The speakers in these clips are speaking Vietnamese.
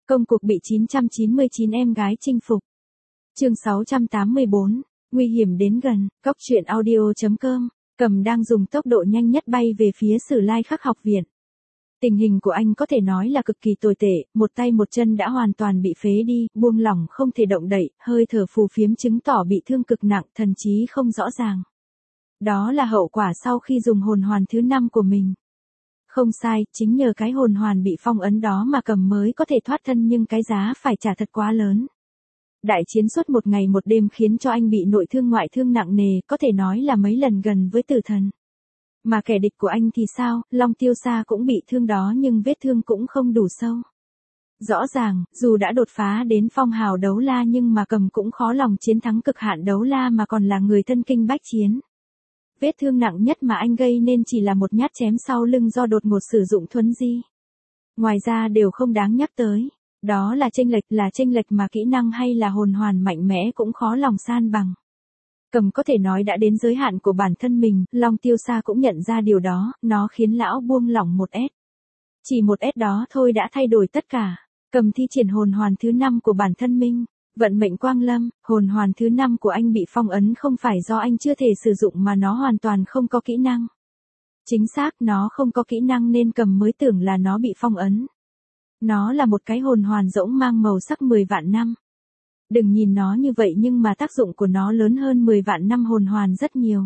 Công cuộc bị 999 em gái chinh phục. Chương 684, nguy hiểm đến gần, Cóc truyện audio.com, Cầm đang dùng tốc độ nhanh nhất bay về phía Sử Lai Khắc học viện. Tình hình của anh có thể nói là cực kỳ tồi tệ, một tay một chân đã hoàn toàn bị phế đi, buông lỏng không thể động đậy, hơi thở phù phiếm chứng tỏ bị thương cực nặng, thần trí không rõ ràng. Đó là hậu quả sau khi dùng hồn hoàn thứ 5 của mình. Không sai, chính nhờ cái hồn hoàn bị phong ấn đó mà Cầm mới có thể thoát thân, nhưng cái giá phải trả thật quá lớn. Đại chiến suốt một ngày một đêm khiến cho anh bị nội thương ngoại thương nặng nề, có thể nói là mấy lần gần với tử thần. Mà kẻ địch của anh thì sao, Long Tiêu Sa cũng bị thương đó nhưng vết thương cũng không đủ sâu. Rõ ràng, dù đã đột phá đến phong hào đấu la nhưng mà Cầm cũng khó lòng chiến thắng cực hạn đấu la mà còn là người thân kinh bách chiến. Vết thương nặng nhất mà anh gây nên chỉ là một nhát chém sau lưng do đột ngột sử dụng thuấn di. Ngoài ra đều không đáng nhắc tới. Đó là chênh lệch mà kỹ năng hay là hồn hoàn mạnh mẽ cũng khó lòng san bằng. Cầm có thể nói đã đến giới hạn của bản thân mình, Long Tiêu Sa cũng nhận ra điều đó, nó khiến lão buông lỏng một S. Chỉ một S đó thôi đã thay đổi tất cả. Cầm thi triển hồn hoàn thứ 5 của bản thân mình. Vận mệnh quang lâm, hồn hoàn thứ 5 của anh bị phong ấn không phải do anh chưa thể sử dụng mà nó hoàn toàn không có kỹ năng. Chính xác, nó không có kỹ năng nên Cầm mới tưởng là nó bị phong ấn. Nó là một cái hồn hoàn rỗng mang màu sắc 10 vạn năm. Đừng nhìn nó như vậy nhưng mà tác dụng của nó lớn hơn 10 vạn năm hồn hoàn rất nhiều.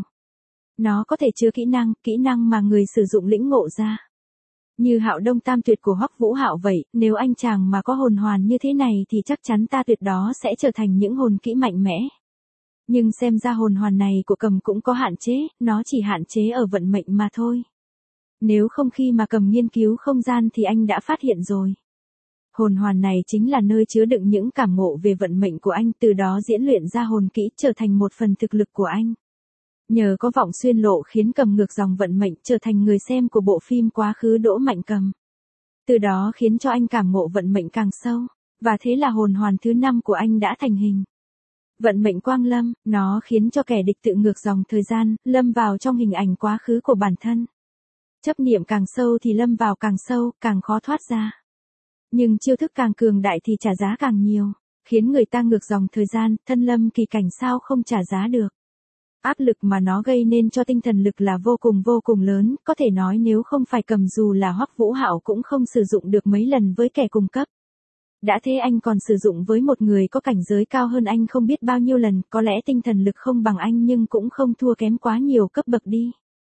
Nó có thể chứa kỹ năng mà người sử dụng lĩnh ngộ ra. Như Hạo Đông Tam Tuyệt của Hoắc Vũ Hạo vậy, nếu anh chàng mà có hồn hoàn như thế này thì chắc chắn ta tuyệt đó sẽ trở thành những hồn kỹ mạnh mẽ. Nhưng xem ra hồn hoàn này của Cầm cũng có hạn chế, nó chỉ hạn chế ở vận mệnh mà thôi. Nếu không khi mà Cầm nghiên cứu không gian thì anh đã phát hiện rồi. Hồn hoàn này chính là nơi chứa đựng những cảm ngộ về vận mệnh của anh, từ đó diễn luyện ra hồn kỹ trở thành một phần thực lực của anh. Nhờ có vọng xuyên lộ khiến Cầm ngược dòng vận mệnh trở thành người xem của bộ phim Quá khứ Đỗ Mạnh Cầm. Từ đó khiến cho anh cảm ngộ vận mệnh càng sâu, và thế là hồn hoàn thứ 5 của anh đã thành hình. Vận mệnh quang lâm, nó khiến cho kẻ địch tự ngược dòng thời gian, lâm vào trong hình ảnh quá khứ của bản thân. Chấp niệm càng sâu thì lâm vào càng sâu, càng khó thoát ra. Nhưng chiêu thức càng cường đại thì trả giá càng nhiều, khiến người ta ngược dòng thời gian, thân lâm kỳ cảnh sao không trả giá được. Áp lực mà nó gây nên cho tinh thần lực là vô cùng lớn, có thể nói nếu không phải Cầm dù là Hoắc Vũ Hạo cũng không sử dụng được mấy lần với kẻ cùng cấp. Đã thế anh còn sử dụng với một người có cảnh giới cao hơn anh không biết bao nhiêu lần, có lẽ tinh thần lực không bằng anh nhưng cũng không thua kém quá nhiều cấp bậc đi.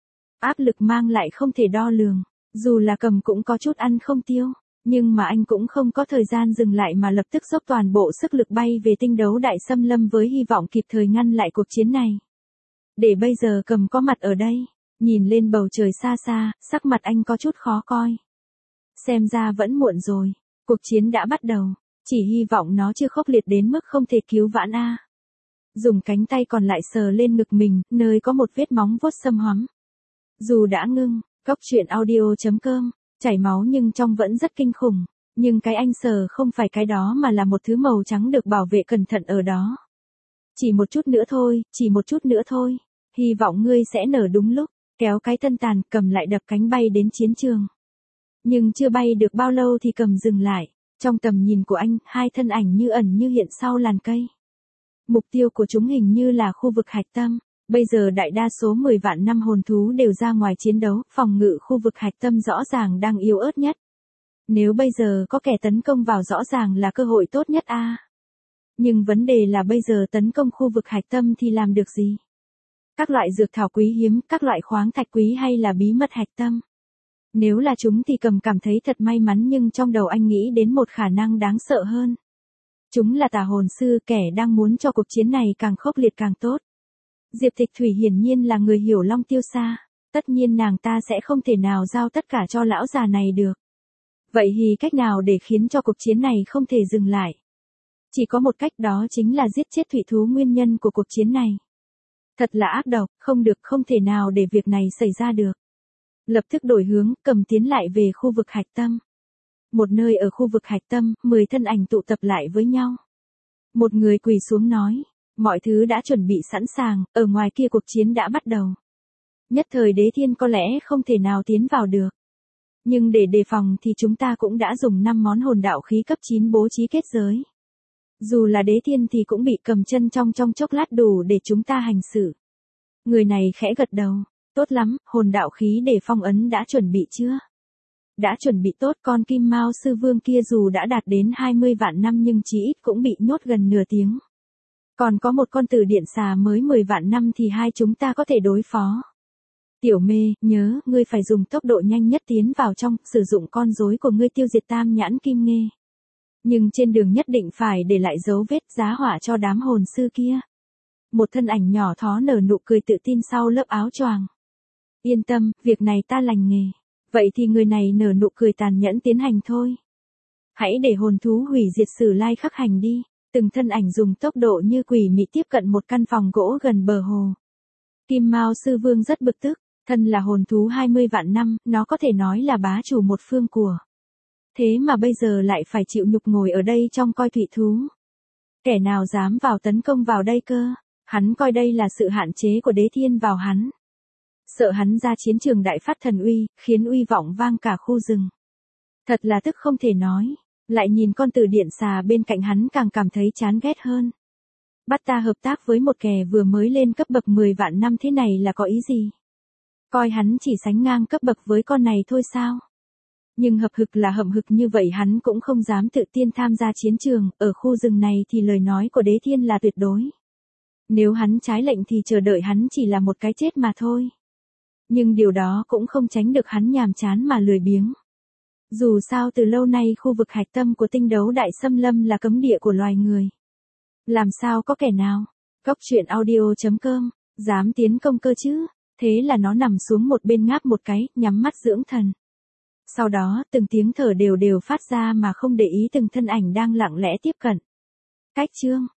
Áp lực mang lại không thể đo lường, dù là Cầm cũng có chút ăn không tiêu. Nhưng mà anh cũng không có thời gian dừng lại mà lập tức dốc toàn bộ sức lực bay về tinh đấu đại xâm lâm với hy vọng kịp thời ngăn lại cuộc chiến này. Để bây giờ Cầm có mặt ở đây, nhìn lên bầu trời xa xa, sắc mặt anh có chút khó coi. Xem ra vẫn muộn rồi, cuộc chiến đã bắt đầu, chỉ hy vọng nó chưa khốc liệt đến mức không thể cứu vãn a. Dùng cánh tay còn lại sờ lên ngực mình, nơi có một vết móng vuốt sâm hoắm. Dù đã ngưng, Cóc truyện audio.com, chảy máu nhưng trong vẫn rất kinh khủng, nhưng cái anh sờ không phải cái đó mà là một thứ màu trắng được bảo vệ cẩn thận ở đó. Chỉ một chút nữa thôi, hy vọng ngươi sẽ nở đúng lúc, kéo cái thân tàn, Cầm lại đập cánh bay đến chiến trường. Nhưng chưa bay được bao lâu thì Cầm dừng lại, trong tầm nhìn của anh, hai thân ảnh như ẩn như hiện sau làn cây. Mục tiêu của chúng hình như là khu vực hạch tâm. Bây giờ đại đa số 10 vạn năm hồn thú đều ra ngoài chiến đấu, phòng ngự khu vực hạch tâm rõ ràng đang yếu ớt nhất. Nếu bây giờ có kẻ tấn công vào rõ ràng là cơ hội tốt nhất a. Nhưng vấn đề là bây giờ tấn công khu vực hạch tâm thì làm được gì? Các loại dược thảo quý hiếm, các loại khoáng thạch quý hay là bí mật hạch tâm? Nếu là chúng thì Cầm cảm thấy thật may mắn nhưng trong đầu anh nghĩ đến một khả năng đáng sợ hơn. Chúng là tà hồn sư, kẻ đang muốn cho cuộc chiến này càng khốc liệt càng tốt. Diệp Tịch Thủy hiển nhiên là người hiểu Long Tiêu Sa, tất nhiên nàng ta sẽ không thể nào giao tất cả cho lão già này được. Vậy thì cách nào để khiến cho cuộc chiến này không thể dừng lại? Chỉ có một cách, đó chính là giết chết thủy thú nguyên nhân của cuộc chiến này. Thật là ác độc, không thể nào để việc này xảy ra được. Lập tức đổi hướng, Cầm tiến lại về khu vực hạch tâm. Một nơi ở khu vực hạch tâm, 10 thân ảnh tụ tập lại với nhau. Một người quỳ xuống nói. Mọi thứ đã chuẩn bị sẵn sàng, ở ngoài kia cuộc chiến đã bắt đầu. Nhất thời Đế Thiên có lẽ không thể nào tiến vào được. Nhưng để đề phòng thì chúng ta cũng đã dùng 5 món hồn đạo khí cấp 9 bố trí kết giới. Dù là đế thiên thì cũng bị cầm chân trong chốc lát đủ để chúng ta hành xử. Người này khẽ gật đầu. Tốt lắm, hồn đạo khí để phong ấn đã chuẩn bị chưa? Đã chuẩn bị tốt, con Kim Mao sư vương kia dù đã đạt đến 20 vạn năm nhưng chí ít cũng bị nhốt gần nửa tiếng. Còn có một con tử điện xà mới 10 vạn năm thì hai chúng ta có thể đối phó. Tiểu Mê, nhớ, ngươi phải dùng tốc độ nhanh nhất tiến vào trong, sử dụng con rối của ngươi tiêu diệt tam nhãn kim nghê. Nhưng trên đường nhất định phải để lại dấu vết giá họa cho đám hồn sư kia. Một thân ảnh nhỏ thó nở nụ cười tự tin sau lớp áo choàng. Yên tâm, việc này ta lành nghề. Vậy thì người này nở nụ cười tàn nhẫn tiến hành thôi. Hãy để hồn thú hủy diệt Sử Lai khắc hành đi. Từng thân ảnh dùng tốc độ như quỷ mị tiếp cận một căn phòng gỗ gần bờ hồ. Kim Mao sư vương rất bực tức, thân là hồn thú 20 vạn năm, nó có thể nói là bá chủ một phương của. Thế mà bây giờ lại phải chịu nhục ngồi ở đây trong coi thủy thú. Kẻ nào dám vào tấn công vào đây cơ, hắn coi đây là sự hạn chế của đế thiên vào hắn. Sợ hắn ra chiến trường đại phát thần uy, khiến uy vọng vang cả khu rừng. Thật là tức không thể nói. Lại nhìn con tử điện xà bên cạnh hắn càng cảm thấy chán ghét hơn. Bắt ta hợp tác với một kẻ vừa mới lên cấp bậc 10 vạn năm thế này là có ý gì? Coi hắn chỉ sánh ngang cấp bậc với con này thôi sao? Nhưng hậm hực là hậm hực như vậy hắn cũng không dám tự tiên tham gia chiến trường, ở khu rừng này thì lời nói của đế thiên là tuyệt đối. Nếu hắn trái lệnh thì chờ đợi hắn chỉ là một cái chết mà thôi. Nhưng điều đó cũng không tránh được hắn nhàm chán mà lười biếng. Dù sao từ lâu nay khu vực hạch tâm của tinh đấu đại xâm lâm là cấm địa của loài người. Làm sao có kẻ nào, Cóc truyện audio.com, dám tiến công cơ chứ? Thế là nó nằm xuống một bên ngáp một cái, nhắm mắt dưỡng thần. Sau đó, từng tiếng thở đều phát ra mà không để ý từng thân ảnh đang lặng lẽ tiếp cận. Cách chương